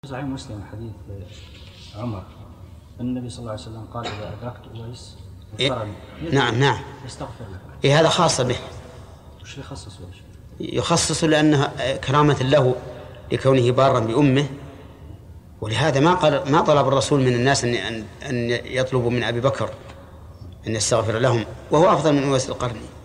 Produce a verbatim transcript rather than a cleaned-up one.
صحيح مسلم حديث عمر النبي صلى الله عليه وسلم قال إذا أدركت أويس إيه؟ نعم نعم استغفر له. إيه هذا خاص به. وش يخصص وش؟ يخصص لأنها كرامة له لكونه بارا بأمه، ولهذا ما قال ما طلب الرسول من الناس أن أن يطلبوا من أبي بكر أن يستغفر لهم وهو أفضل من أويس القرني.